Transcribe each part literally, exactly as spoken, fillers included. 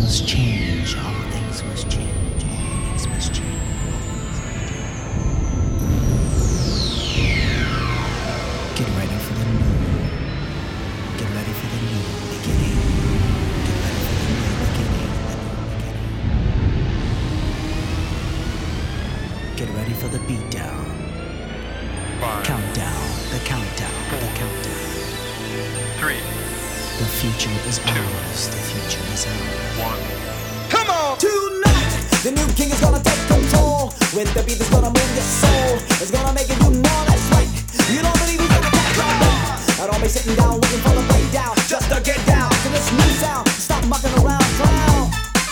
must change. All things must change. All things must change. Get ready for the new. Get ready for the new beginning. Get ready for the new beginning. The new beginning. Get ready for the beatdown. Five, Countdown. The countdown. The countdown. three, The future is ours. The future is ours. one. Come on! Tonight, the new king is gonna take control. With the beat that's gonna move your soul. It's gonna make it you know that's right. You don't believe he's gonna take your ball. I don't be sitting down waiting for the breakdown. Just to get down to this new sound. Stop mucking around, clown.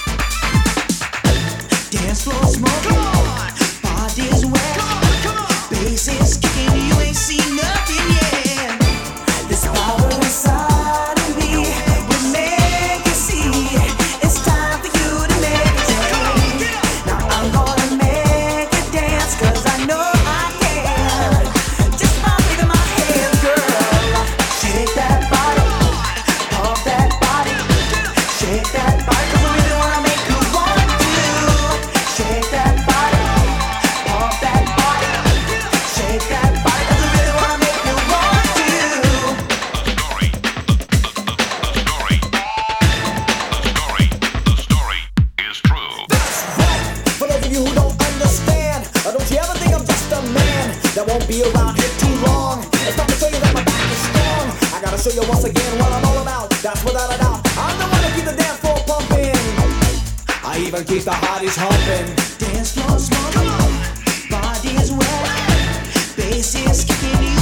Dance floor smoke. Come on! Body's wet. Come on, come on. Bass is kicking. You ain't seen nothing yet. This power inside of me will make you see. It's time for you to meditate. Now I'm gonna make you dance, cause I know I can. Just by waving my hands, girl. Shake that body, pump that body. Shake that body, cause I really wanna make you want to. Shake that body, pump that body. Shake that body, cause I really wanna make you want to. For those of you who don't understand, or don't you ever think I'm just a man that won't be around here too long? It's time to show you that my back is strong. I gotta show you once again what I'm all about. That's without a doubt. I'm the one to keep the dance floor pumping. I even keep the hotties humping. Dance floor smoking, body is wet, bass is kicking you.